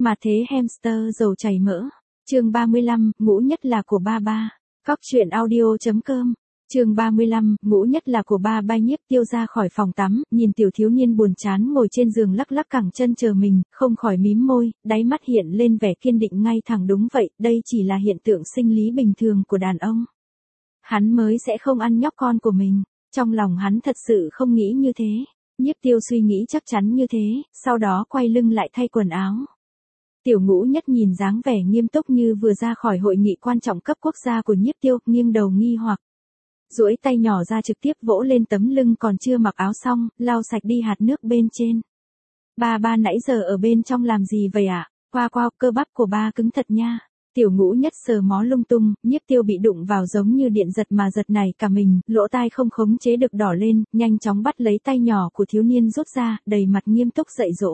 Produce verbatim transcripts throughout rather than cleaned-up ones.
Mà thế hamster dầu chảy mỡ. Chương ba mươi lăm, ngũ nhất là của ba ba. Cóc truyện audio chấm com. Chương ba mươi lăm, ngũ nhất là của ba ba. Nhiếp Tiêu ra khỏi phòng tắm, nhìn tiểu thiếu niên buồn chán ngồi trên giường lắc lắc cẳng chân chờ mình, không khỏi mím môi, đáy mắt hiện lên vẻ kiên định ngay thẳng. Đúng vậy, đây chỉ là hiện tượng sinh lý bình thường của đàn ông. Hắn mới sẽ không ăn nhóc con của mình. Trong lòng hắn thật sự không nghĩ như thế. Nhiếp Tiêu suy nghĩ chắc chắn như thế, sau đó quay lưng lại thay quần áo. Tiểu ngũ nhất nhìn dáng vẻ nghiêm túc như vừa ra khỏi hội nghị quan trọng cấp quốc gia của Nhiếp Tiêu, nghiêng đầu nghi hoặc. Duỗi tay nhỏ ra trực tiếp vỗ lên tấm lưng còn chưa mặc áo xong, lau sạch đi hạt nước bên trên. Ba ba nãy giờ ở bên trong làm gì vậy ạ? À? Qua qua, cơ bắp của ba cứng thật nha. Tiểu ngũ nhất sờ mó lung tung, Nhiếp Tiêu bị đụng vào giống như điện giật mà giật này cả mình, lỗ tai không khống chế được đỏ lên, nhanh chóng bắt lấy tay nhỏ của thiếu niên rút ra, đầy mặt nghiêm túc dạy dỗ.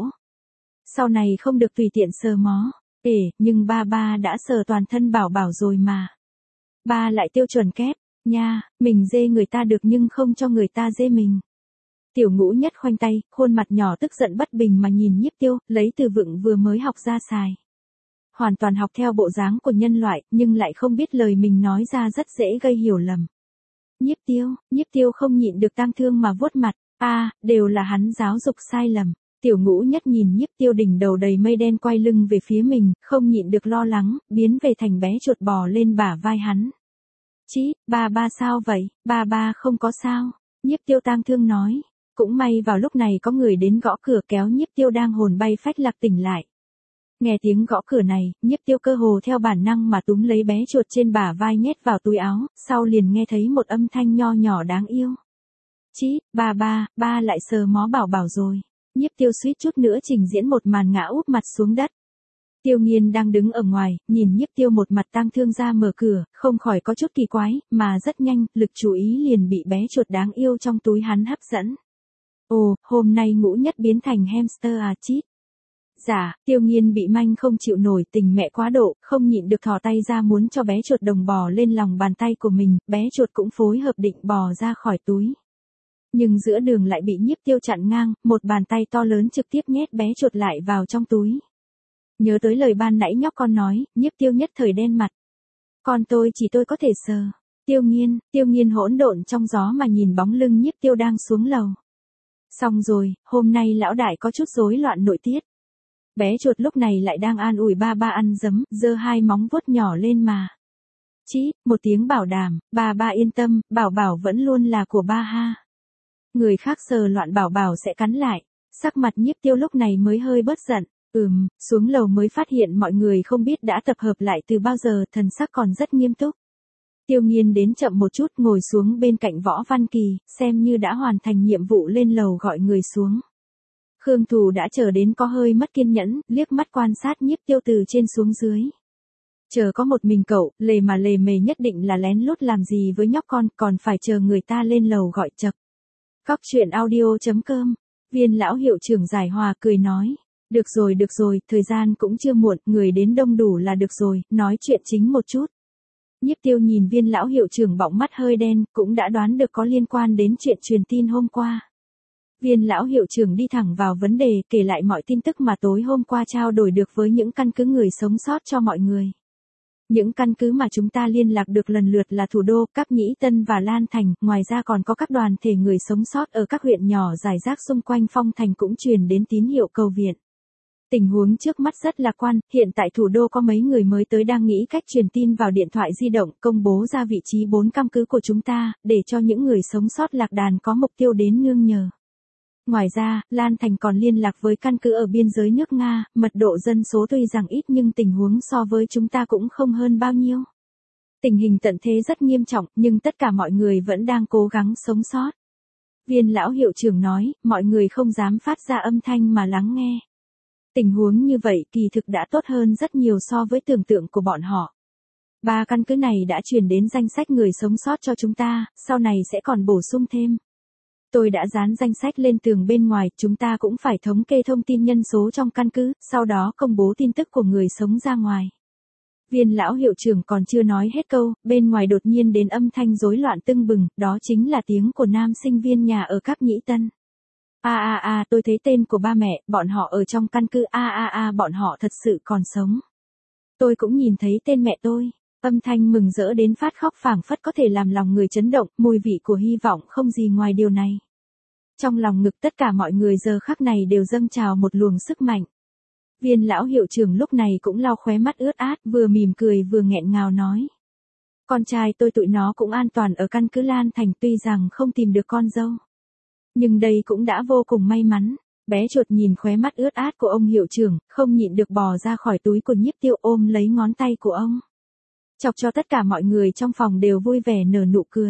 Sau này không được tùy tiện sờ mó. Ể, nhưng ba ba đã sờ toàn thân bảo bảo rồi mà. Ba lại tiêu chuẩn kép, nha, mình dê người ta được nhưng không cho người ta dê mình. Tiểu ngũ nhất khoanh tay, khuôn mặt nhỏ tức giận bất bình mà nhìn Nhiếp Tiêu, lấy từ vựng vừa mới học ra xài. Hoàn toàn học theo bộ dáng của nhân loại, nhưng lại không biết lời mình nói ra rất dễ gây hiểu lầm. Nhiếp Tiêu, Nhiếp Tiêu không nhịn được tang thương mà vuốt mặt, a, à, đều là hắn giáo dục sai lầm. Tiểu ngũ nhất nhìn Nhiếp Tiêu đỉnh đầu đầy mây đen quay lưng về phía mình, không nhịn được lo lắng, biến về thành bé chuột bò lên bả vai hắn. Chí, ba ba sao vậy, ba ba không có sao, Nhiếp Tiêu tang thương nói. Cũng may vào lúc này có người đến gõ cửa kéo Nhiếp Tiêu đang hồn bay phách lạc tỉnh lại. Nghe tiếng gõ cửa này, Nhiếp Tiêu cơ hồ theo bản năng mà túm lấy bé chuột trên bả vai nhét vào túi áo, sau liền nghe thấy một âm thanh nho nhỏ đáng yêu. Chí, ba ba, ba lại sờ mó bảo bảo rồi. Nhiếp Tiêu suýt chút nữa trình diễn một màn ngã úp mặt xuống đất. Tiêu Nghiên đang đứng ở ngoài, nhìn Nhiếp Tiêu một mặt tang thương ra mở cửa, không khỏi có chút kỳ quái, mà rất nhanh, lực chú ý liền bị bé chuột đáng yêu trong túi hắn hấp dẫn. Ồ, hôm nay ngũ nhất biến thành hamster à chít. Dạ, Tiêu Nghiên bị manh không chịu nổi tình mẹ quá độ, không nhịn được thò tay ra muốn cho bé chuột đồng bò lên lòng bàn tay của mình, bé chuột cũng phối hợp định bò ra khỏi túi. Nhưng giữa đường lại bị Nhiếp Tiêu chặn ngang, một bàn tay to lớn trực tiếp nhét bé chuột lại vào trong túi. Nhớ tới lời ban nãy nhóc con nói, Nhiếp Tiêu nhất thời đen mặt. Con tôi chỉ tôi có thể sờ. Tiêu Nghiên, Tiêu Nghiên hỗn độn trong gió mà nhìn bóng lưng Nhiếp Tiêu đang xuống lầu. Xong rồi, hôm nay lão đại có chút rối loạn nội tiết. Bé chuột lúc này lại đang an ủi ba ba ăn dấm, giơ hai móng vuốt nhỏ lên mà. Chí, một tiếng bảo đảm, ba ba yên tâm, bảo bảo vẫn luôn là của ba ha. Người khác sờ loạn bảo bảo sẽ cắn lại. Sắc mặt Nhiếp Tiêu lúc này mới hơi bớt giận. Ừm, xuống lầu mới phát hiện mọi người không biết đã tập hợp lại từ bao giờ, thần sắc còn rất nghiêm túc. Tiêu Nghiên đến chậm một chút ngồi xuống bên cạnh Võ Văn Kỳ, xem như đã hoàn thành nhiệm vụ lên lầu gọi người xuống. Khương Thù đã chờ đến có hơi mất kiên nhẫn, liếc mắt quan sát Nhiếp Tiêu từ trên xuống dưới. Chờ có một mình cậu, lề mà lề mề nhất định là lén lút làm gì với nhóc con, còn phải chờ người ta lên lầu gọi chậc. Cóc truyện audio chấm com. Viên lão hiệu trưởng giải hòa cười nói. Được rồi được rồi, thời gian cũng chưa muộn, người đến đông đủ là được rồi, nói chuyện chính một chút. Nhiếp Tiêu nhìn viên lão hiệu trưởng bọng mắt hơi đen, cũng đã đoán được có liên quan đến chuyện truyền tin hôm qua. Viên lão hiệu trưởng đi thẳng vào vấn đề, kể lại mọi tin tức mà tối hôm qua trao đổi được với những căn cứ người sống sót cho mọi người. Những căn cứ mà chúng ta liên lạc được lần lượt là Thủ Đô, Cáp Nhĩ Tân và Lan Thành, ngoài ra còn có các đoàn thể người sống sót ở các huyện nhỏ rải rác xung quanh Phong Thành cũng truyền đến tín hiệu cầu viện. Tình huống trước mắt rất lạc quan, hiện tại Thủ Đô có mấy người mới tới đang nghĩ cách truyền tin vào điện thoại di động, công bố ra vị trí bốn căn cứ của chúng ta, để cho những người sống sót lạc đàn có mục tiêu đến nương nhờ. Ngoài ra, Lan Thành còn liên lạc với căn cứ ở biên giới nước Nga, mật độ dân số tuy rằng ít nhưng tình huống so với chúng ta cũng không hơn bao nhiêu. Tình hình tận thế rất nghiêm trọng, nhưng tất cả mọi người vẫn đang cố gắng sống sót. Viên lão hiệu trưởng nói, mọi người không dám phát ra âm thanh mà lắng nghe. Tình huống như vậy kỳ thực đã tốt hơn rất nhiều so với tưởng tượng của bọn họ. Ba căn cứ này đã truyền đến danh sách người sống sót cho chúng ta, sau này sẽ còn bổ sung thêm. Tôi đã dán danh sách lên tường bên ngoài, chúng ta cũng phải thống kê thông tin nhân số trong căn cứ, sau đó công bố tin tức của người sống ra ngoài. Viên lão hiệu trưởng còn chưa nói hết câu, bên ngoài đột nhiên đến âm thanh rối loạn tưng bừng, đó chính là tiếng của nam sinh viên nhà ở Cáp Nhĩ Tân. A a a, tôi thấy tên của ba mẹ, bọn họ ở trong căn cứ, a a a, bọn họ thật sự còn sống. Tôi cũng nhìn thấy tên mẹ tôi. Âm thanh mừng rỡ đến phát khóc phảng phất có thể làm lòng người chấn động, mùi vị của hy vọng không gì ngoài điều này. Trong lòng ngực tất cả mọi người giờ khắc này đều dâng trào một luồng sức mạnh. Viên lão hiệu trưởng lúc này cũng lau khóe mắt ướt át, vừa mỉm cười vừa nghẹn ngào nói. Con trai tôi tụi nó cũng an toàn ở căn cứ Lan Thành, tuy rằng không tìm được con dâu. Nhưng đây cũng đã vô cùng may mắn. Bé chuột nhìn khóe mắt ướt át của ông hiệu trưởng, không nhịn được bò ra khỏi túi của Nhiếp Tiêu ôm lấy ngón tay của ông. Chọc cho tất cả mọi người trong phòng đều vui vẻ nở nụ cười.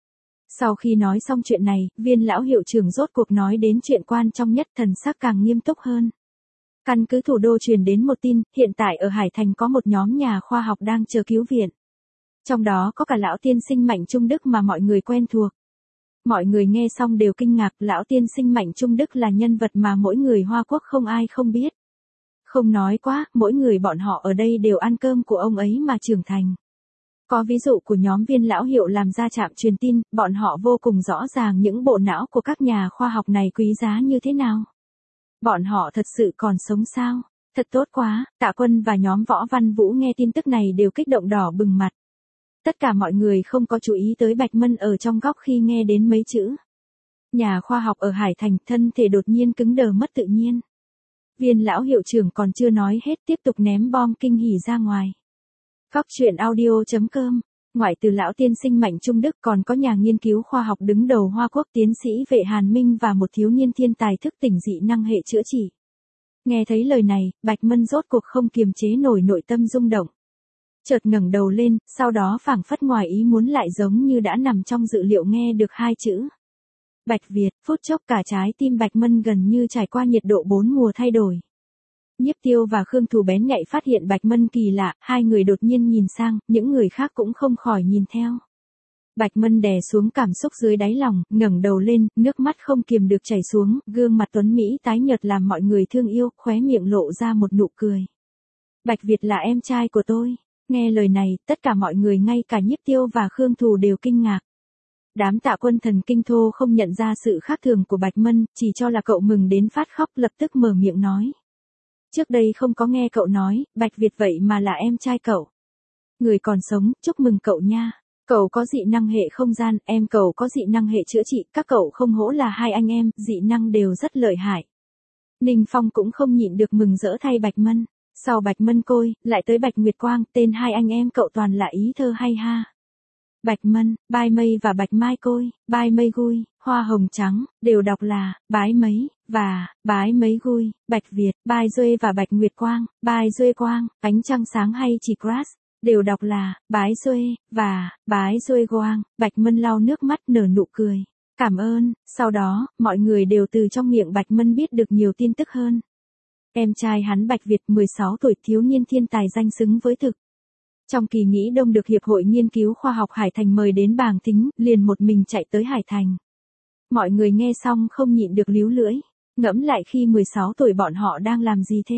Sau khi nói xong chuyện này, viên lão hiệu trưởng rốt cuộc nói đến chuyện quan trọng nhất, thần sắc càng nghiêm túc hơn. Căn cứ thủ đô truyền đến một tin, hiện tại ở Hải Thành có một nhóm nhà khoa học đang chờ cứu viện. Trong đó có cả lão tiên sinh Mạnh Trung Đức mà mọi người quen thuộc. Mọi người nghe xong đều kinh ngạc, lão tiên sinh Mạnh Trung Đức là nhân vật mà mỗi người Hoa Quốc không ai không biết. Không nói quá, mỗi người bọn họ ở đây đều ăn cơm của ông ấy mà trưởng thành. Có ví dụ của nhóm viên lão hiệu làm ra trạm truyền tin, bọn họ vô cùng rõ ràng những bộ não của các nhà khoa học này quý giá như thế nào. Bọn họ thật sự còn sống sao? Thật tốt quá, Tạ Quân và nhóm Võ Văn Vũ nghe tin tức này đều kích động đỏ bừng mặt. Tất cả mọi người không có chú ý tới Bạch Mân ở trong góc khi nghe đến mấy chữ. Nhà khoa học ở Hải Thành, thân thể đột nhiên cứng đờ mất tự nhiên. Viên lão hiệu trưởng còn chưa nói hết tiếp tục ném bom kinh hỉ ra ngoài. Cóc truyện audio chấm com. Ngoại từ lão tiên sinh Mạnh Trung Đức còn có nhà nghiên cứu khoa học đứng đầu Hoa Quốc tiến sĩ Vệ Hàn Minh và một thiếu niên thiên tài thức tỉnh dị năng hệ chữa trị. Nghe thấy lời này, Bạch Mân rốt cuộc không kiềm chế nổi nội tâm rung động. Chợt ngẩng đầu lên, sau đó phảng phất ngoài ý muốn lại giống như đã nằm trong dự liệu nghe được hai chữ. Bạch Việt, phút chốc cả trái tim Bạch Mân gần như trải qua nhiệt độ bốn mùa thay đổi. Nhiếp Tiêu và Khương Thù bén nhạy phát hiện Bạch Mân kỳ lạ, hai người đột nhiên nhìn sang, những người khác cũng không khỏi nhìn theo. Bạch Mân đè xuống cảm xúc dưới đáy lòng, ngẩng đầu lên, nước mắt không kiềm được chảy xuống, gương mặt tuấn mỹ tái nhợt làm mọi người thương yêu, khóe miệng lộ ra một nụ cười. Bạch Việt là em trai của tôi. Nghe lời này, tất cả mọi người ngay cả Nhiếp Tiêu và Khương Thù đều kinh ngạc. Đám Tạ Quân thần kinh thô không nhận ra sự khác thường của Bạch Mân, chỉ cho là cậu mừng đến phát khóc, lập tức mở miệng nói. Trước đây không có nghe cậu nói, Bạch Việt vậy mà là em trai cậu. Người còn sống, chúc mừng cậu nha. Cậu có dị năng hệ không gian, em cậu có dị năng hệ chữa trị, các cậu không hổ là hai anh em, dị năng đều rất lợi hại. Ninh Phong cũng không nhịn được mừng rỡ thay Bạch Mân. Sau Bạch Mân Côi, lại tới Bạch Nguyệt Quang, tên hai anh em cậu toàn là ý thơ hay ha. Bạch Mân, Bai Mây và Bạch Mai Côi, Bai Mây Gui, Hoa Hồng Trắng, đều đọc là, Bái Mấy, và, Bái Mấy Gui, Bạch Việt, Bai Duê và Bạch Nguyệt Quang, Bai Duê Quang, Ánh Trăng Sáng hay chỉ Crash, đều đọc là, Bái Duê, và, Bái Duê Quang, Bạch Mân lau nước mắt nở nụ cười. Cảm ơn, sau đó, mọi người đều từ trong miệng Bạch Mân biết được nhiều tin tức hơn. Em trai hắn Bạch Việt mười sáu tuổi thiếu niên thiên tài danh xứng với thực. Trong kỳ nghỉ đông được Hiệp hội Nghiên cứu Khoa học Hải Thành mời đến bàng thính, liền một mình chạy tới Hải Thành. Mọi người nghe xong không nhịn được líu lưỡi, ngẫm lại khi mười sáu tuổi bọn họ đang làm gì thế.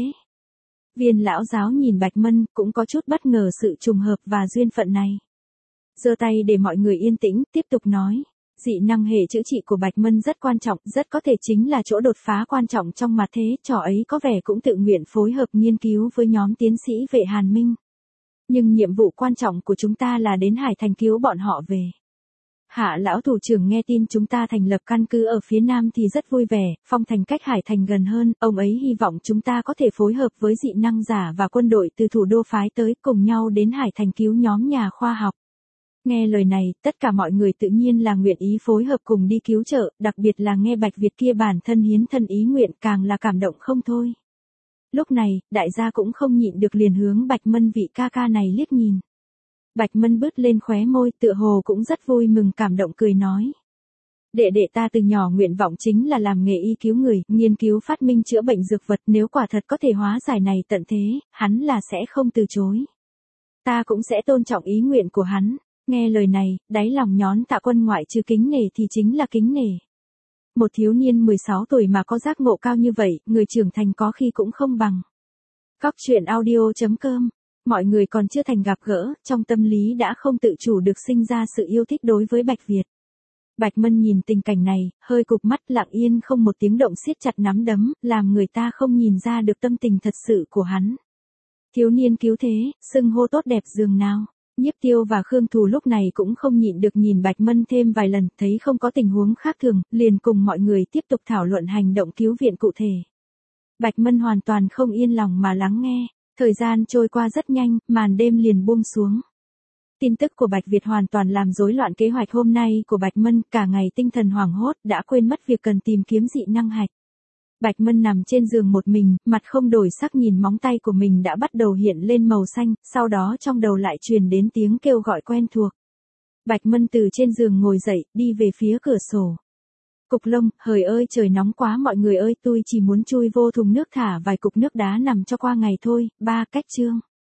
Viên lão giáo nhìn Bạch Mân cũng có chút bất ngờ sự trùng hợp và duyên phận này. Giơ tay để mọi người yên tĩnh, tiếp tục nói. Dị năng hệ chữa trị của Bạch Mân rất quan trọng, rất có thể chính là chỗ đột phá quan trọng trong mặt thế, trò ấy có vẻ cũng tự nguyện phối hợp nghiên cứu với nhóm tiến sĩ Vệ Hàn Minh. Nhưng nhiệm vụ quan trọng của chúng ta là đến Hải Thành cứu bọn họ về. Hạ lão thủ trưởng nghe tin chúng ta thành lập căn cứ ở phía Nam thì rất vui vẻ, Phong Thành cách Hải Thành gần hơn, ông ấy hy vọng chúng ta có thể phối hợp với dị năng giả và quân đội từ thủ đô phái tới cùng nhau đến Hải Thành cứu nhóm nhà khoa học. Nghe lời này, tất cả mọi người tự nhiên là nguyện ý phối hợp cùng đi cứu trợ, đặc biệt là nghe Bạch Việt kia bản thân hiến thân ý nguyện càng là cảm động không thôi. Lúc này, đại gia cũng không nhịn được liền hướng Bạch Mân vị ca ca này liếc nhìn. Bạch Mân bứt lên khóe môi, tựa hồ cũng rất vui mừng cảm động cười nói. Đệ đệ ta từ nhỏ nguyện vọng chính là làm nghề y cứu người, nghiên cứu phát minh chữa bệnh dược vật, nếu quả thật có thể hóa giải này tận thế, hắn là sẽ không từ chối. Ta cũng sẽ tôn trọng ý nguyện của hắn. Nghe lời này, đáy lòng nhón Tạ Quân ngoại trừ kính nể thì chính là kính nể. Một thiếu niên mười sáu tuổi mà có giác ngộ cao như vậy, người trưởng thành có khi cũng không bằng. Cóc truyện audio chấm com. Mọi người còn chưa thành gặp gỡ, trong tâm lý đã không tự chủ được sinh ra sự yêu thích đối với Bạch Việt. Bạch Mân nhìn tình cảnh này, hơi cụp mắt lặng yên không một tiếng động siết chặt nắm đấm, làm người ta không nhìn ra được tâm tình thật sự của hắn. Thiếu niên cứu thế, xưng hô tốt đẹp dường nào. Nhiếp Tiêu và Khương Thù lúc này cũng không nhịn được nhìn Bạch Mân thêm vài lần, thấy không có tình huống khác thường, liền cùng mọi người tiếp tục thảo luận hành động cứu viện cụ thể. Bạch Mân hoàn toàn không yên lòng mà lắng nghe, thời gian trôi qua rất nhanh, màn đêm liền buông xuống. Tin tức của Bạch Việt hoàn toàn làm rối loạn kế hoạch hôm nay của Bạch Mân, cả ngày tinh thần hoảng hốt, đã quên mất việc cần tìm kiếm dị năng hạch. Bạch Mân nằm trên giường một mình, mặt không đổi sắc nhìn móng tay của mình đã bắt đầu hiện lên màu xanh, sau đó trong đầu lại truyền đến tiếng kêu gọi quen thuộc. Bạch Mân từ trên giường ngồi dậy, đi về phía cửa sổ. Cục lông, hời ơi trời nóng quá mọi người ơi, tôi chỉ muốn chui vô thùng nước thả vài cục nước đá nằm cho qua ngày thôi. Ba cách chương.